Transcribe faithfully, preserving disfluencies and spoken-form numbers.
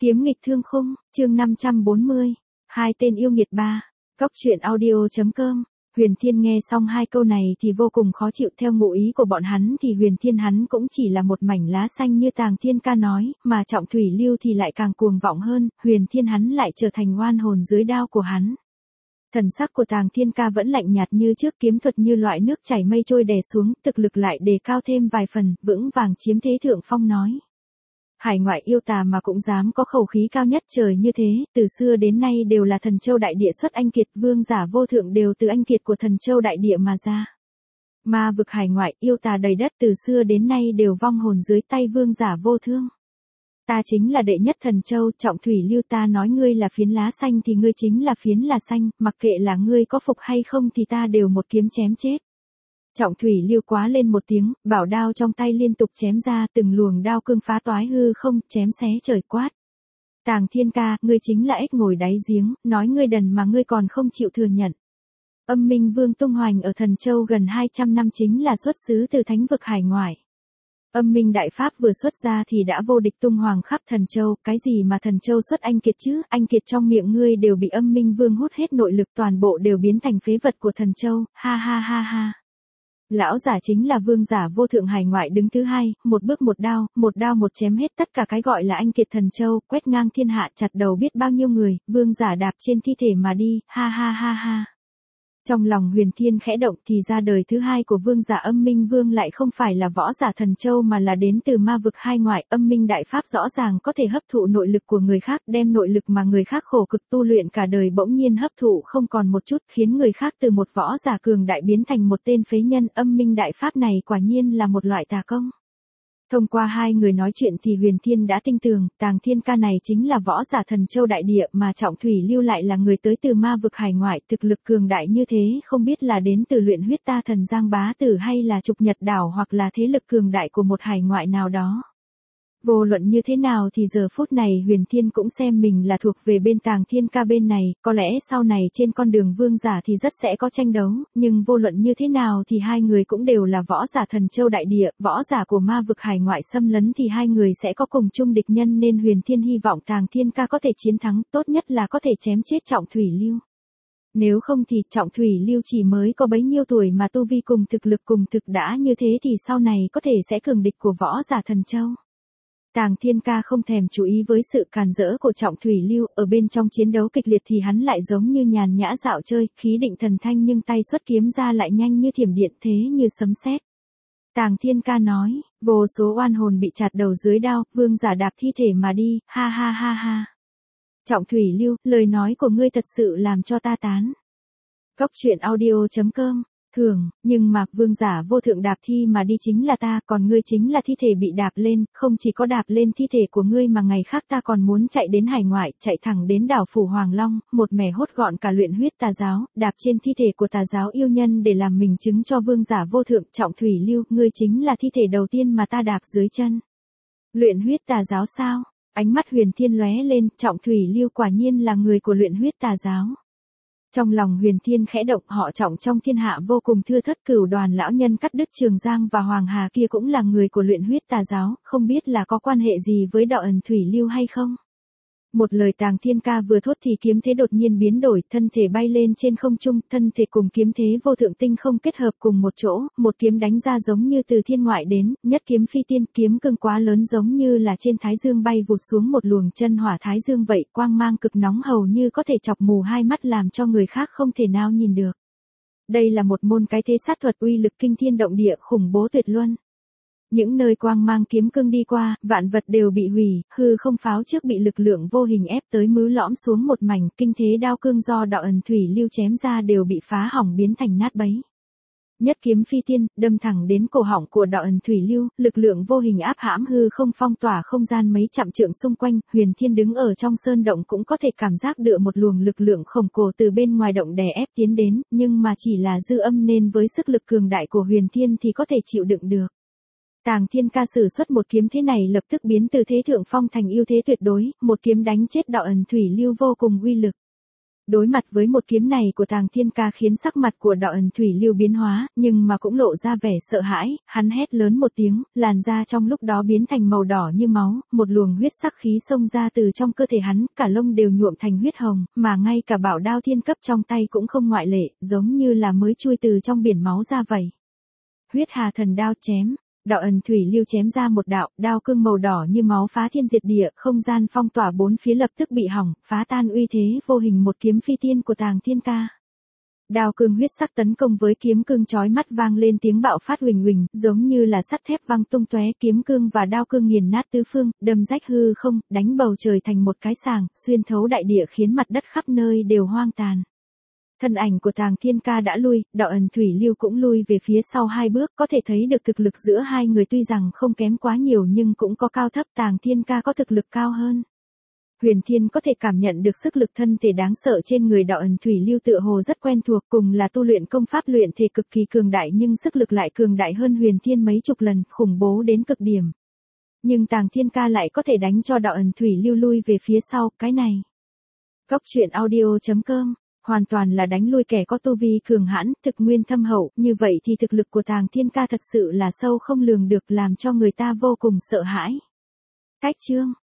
Kiếm nghịch thương khung, chương năm trăm bốn mươi. Hai tên yêu nghiệt ba. Cóc truyện audio.com. Huyền Thiên nghe xong hai câu này thì vô cùng khó chịu, theo ngụ ý của bọn hắn thì Huyền Thiên hắn cũng chỉ là một mảnh lá xanh như Tàng Thiên Ca nói, mà Trọng Thủy Lưu thì lại càng cuồng vọng hơn, Huyền Thiên hắn lại trở thành oan hồn dưới đao của hắn. Thần sắc của Tàng Thiên Ca vẫn lạnh nhạt như trước, kiếm thuật như loại nước chảy mây trôi đè xuống, thực lực lại đề cao thêm vài phần, vững vàng chiếm thế thượng phong nói. Hải ngoại yêu tà mà cũng dám có khẩu khí cao nhất trời như thế, từ xưa đến nay đều là thần châu đại địa xuất anh kiệt, vương giả vô thượng đều từ anh kiệt của thần châu đại địa mà ra. Ma vực hải ngoại yêu tà đầy đất từ xưa đến nay đều vong hồn dưới tay vương giả vô thương. Ta chính là đệ nhất thần châu, Trọng Thủy Lưu, ta nói ngươi là phiến lá xanh thì ngươi chính là phiến là xanh, mặc kệ là ngươi có phục hay không thì ta đều một kiếm chém chết. Trọng Thủy Lưu quá lên một tiếng, bảo đao trong tay liên tục chém ra, từng luồng đao cương phá toái hư không, chém xé trời quát. Tàng Thiên Ca, ngươi chính là ếch ngồi đáy giếng, nói ngươi đần mà ngươi còn không chịu thừa nhận. Âm Minh Vương tung hoành ở Thần Châu gần hai trăm năm, chính là xuất xứ từ thánh vực hải ngoại. Âm Minh Đại Pháp vừa xuất ra thì đã vô địch tung hoàng khắp Thần Châu, cái gì mà Thần Châu xuất anh kiệt chứ, anh kiệt trong miệng ngươi đều bị Âm Minh Vương hút hết nội lực, toàn bộ đều biến thành phế vật của Thần Châu, ha ha ha ha. Lão giả chính là vương giả vô thượng hải ngoại đứng thứ hai, một bước một đao, một đao một chém hết tất cả cái gọi là anh kiệt Thần Châu, quét ngang thiên hạ, chặt đầu biết bao nhiêu người, vương giả đạp trên thi thể mà đi, ha ha ha ha. Trong lòng Huyền Thiên khẽ động thì ra đời thứ hai của vương giả Âm Minh Vương lại không phải là võ giả Thần Châu mà là đến từ ma vực hai ngoại. Âm Minh Đại Pháp rõ ràng có thể hấp thụ nội lực của người khác, đem nội lực mà người khác khổ cực tu luyện cả đời bỗng nhiên hấp thụ không còn một chút, khiến người khác từ một võ giả cường đại biến thành một tên phế nhân. Âm Minh Đại Pháp này quả nhiên là một loại tà công. Thông qua hai người nói chuyện thì Huyền Thiên đã tinh tường, Tàng Thiên Ca này chính là võ giả Thần Châu đại địa, mà Trọng Thủy Lưu lại là người tới từ ma vực hải ngoại, thực lực cường đại như thế không biết là đến từ Luyện Huyết Ta Thần Giang Bá Tử hay là Trục Nhật Đảo hoặc là thế lực cường đại của một hải ngoại nào đó. Vô luận như thế nào thì giờ phút này Huyền Thiên cũng xem mình là thuộc về bên Tàng Thiên Ca bên này, có lẽ sau này trên con đường vương giả thì rất sẽ có tranh đấu, nhưng vô luận như thế nào thì hai người cũng đều là võ giả Thần Châu đại địa, võ giả của ma vực hải ngoại xâm lấn thì hai người sẽ có cùng chung địch nhân, nên Huyền Thiên hy vọng Tàng Thiên Ca có thể chiến thắng, tốt nhất là có thể chém chết Trọng Thủy Lưu. Nếu không thì Trọng Thủy Lưu chỉ mới có bấy nhiêu tuổi mà tu vi cùng thực lực cùng thực đã như thế thì sau này có thể sẽ cường địch của võ giả Thần Châu. Tàng Thiên Ca không thèm chú ý với sự càn rỡ của Trọng Thủy Lưu, ở bên trong chiến đấu kịch liệt thì hắn lại giống như nhàn nhã dạo chơi, khí định thần thanh nhưng tay xuất kiếm ra lại nhanh như thiểm điện, thế như sấm sét. Tàng Thiên Ca nói, vô số oan hồn bị chặt đầu dưới đao, vương giả đạp thi thể mà đi, ha ha ha ha. Trọng Thủy Lưu, lời nói của ngươi thật sự làm cho ta tán. Cóc truyện audio.com. Thường, nhưng mà vương giả vô thượng đạp thi mà đi chính là ta, còn ngươi chính là thi thể bị đạp lên, không chỉ có đạp lên thi thể của ngươi mà ngày khác ta còn muốn chạy đến hải ngoại, chạy thẳng đến đảo Phủ Hoàng Long, một mẻ hốt gọn cả Luyện Huyết Tà giáo, đạp trên thi thể của tà giáo yêu nhân để làm mình chứng cho vương giả vô thượng. Trọng Thủy Lưu, ngươi chính là thi thể đầu tiên mà ta đạp dưới chân. Luyện Huyết Tà giáo sao? Ánh mắt Huyền Thiên lóe lên, Trọng Thủy Lưu quả nhiên là người của Luyện Huyết Tà giáo. Trong lòng Huyền Thiên khẽ động, họ Trọng trong thiên hạ vô cùng thưa thất, cửu đoàn lão nhân cắt đứt Trường Giang và Hoàng Hà kia cũng là người của Luyện Huyết Tà giáo, không biết là có quan hệ gì với đạo ẩn Thủy Lưu hay không. Một lời Tàng Thiên Ca vừa thốt thì kiếm thế đột nhiên biến đổi, thân thể bay lên trên không trung, thân thể cùng kiếm thế vô thượng tinh không kết hợp cùng một chỗ, một kiếm đánh ra giống như từ thiên ngoại đến, nhất kiếm phi tiên, kiếm cương quá lớn giống như là trên thái dương bay vụt xuống một luồng chân hỏa thái dương vậy, quang mang cực nóng hầu như có thể chọc mù hai mắt làm cho người khác không thể nào nhìn được. Đây là một môn cái thế sát thuật uy lực kinh thiên động địa, khủng bố tuyệt luân. Những nơi quang mang kiếm cương đi qua, vạn vật đều bị hủy, hư không pháo trước bị lực lượng vô hình ép tới mứ lõm xuống một mảnh, kinh thế đao cương do đạo ẩn Thủy Lưu chém ra đều bị phá hỏng biến thành nát bấy. Nhất kiếm phi tiên, đâm thẳng đến cổ họng của đạo ẩn Thủy Lưu, lực lượng vô hình áp hãm hư không, phong tỏa không gian mấy trăm trượng xung quanh, Huyền Thiên đứng ở trong sơn động cũng có thể cảm giác được một luồng lực lượng khổng lồ từ bên ngoài động đè ép tiến đến, nhưng mà chỉ là dư âm nên với sức lực cường đại của Huyền Thiên thì có thể chịu đựng được. Tàng Thiên Ca sử xuất một kiếm thế này lập tức biến từ thế thượng phong thành ưu thế tuyệt đối, một kiếm đánh chết đạo ẩn Thủy Lưu vô cùng uy lực. Đối mặt với một kiếm này của Tàng Thiên Ca khiến sắc mặt của Đạo Ẩn Thủy Lưu biến hóa, nhưng mà cũng lộ ra vẻ sợ hãi, hắn hét lớn một tiếng, làn da trong lúc đó biến thành màu đỏ như máu, một luồng huyết sắc khí xông ra từ trong cơ thể hắn, cả lông đều nhuộm thành huyết hồng, mà ngay cả bảo đao thiên cấp trong tay cũng không ngoại lệ, giống như là mới chui từ trong biển máu ra vậy. Huyết Hà Thần Đao chém. Đạo Ẩn Thủy Lưu chém ra một đạo, đao cương màu đỏ như máu phá thiên diệt địa, không gian phong tỏa bốn phía lập tức bị hỏng, phá tan uy thế vô hình một kiếm phi tiên của Tàng Thiên Ca. Đao cương huyết sắc tấn công với kiếm cương chói mắt vang lên tiếng bạo phát huỳnh huỳnh, giống như là sắt thép văng tung tóe, kiếm cương và đao cương nghiền nát tứ phương, đâm rách hư không, đánh bầu trời thành một cái sàng, xuyên thấu đại địa khiến mặt đất khắp nơi đều hoang tàn. Thân ảnh của Tàng Thiên Ca đã lui, Đạo Ẩn Thủy Lưu cũng lui về phía sau hai bước, có thể thấy được thực lực giữa hai người tuy rằng không kém quá nhiều nhưng cũng có cao thấp, Tàng Thiên Ca có thực lực cao hơn. Huyền Thiên có thể cảm nhận được sức lực thân thể đáng sợ trên người Đạo Ẩn Thủy Lưu tựa hồ rất quen thuộc, cùng là tu luyện công pháp luyện thể cực kỳ cường đại nhưng sức lực lại cường đại hơn Huyền Thiên mấy chục lần, khủng bố đến cực điểm. Nhưng Tàng Thiên Ca lại có thể đánh cho Đạo Ẩn Thủy Lưu lui về phía sau, cái này. Góc truyện audio chấm com hoàn toàn là đánh lui kẻ có tu vi cường hãn, thực nguyên thâm hậu, như vậy thì thực lực của Tàng Thiên Ca thật sự là sâu không lường được, làm cho người ta vô cùng sợ hãi. Cách chương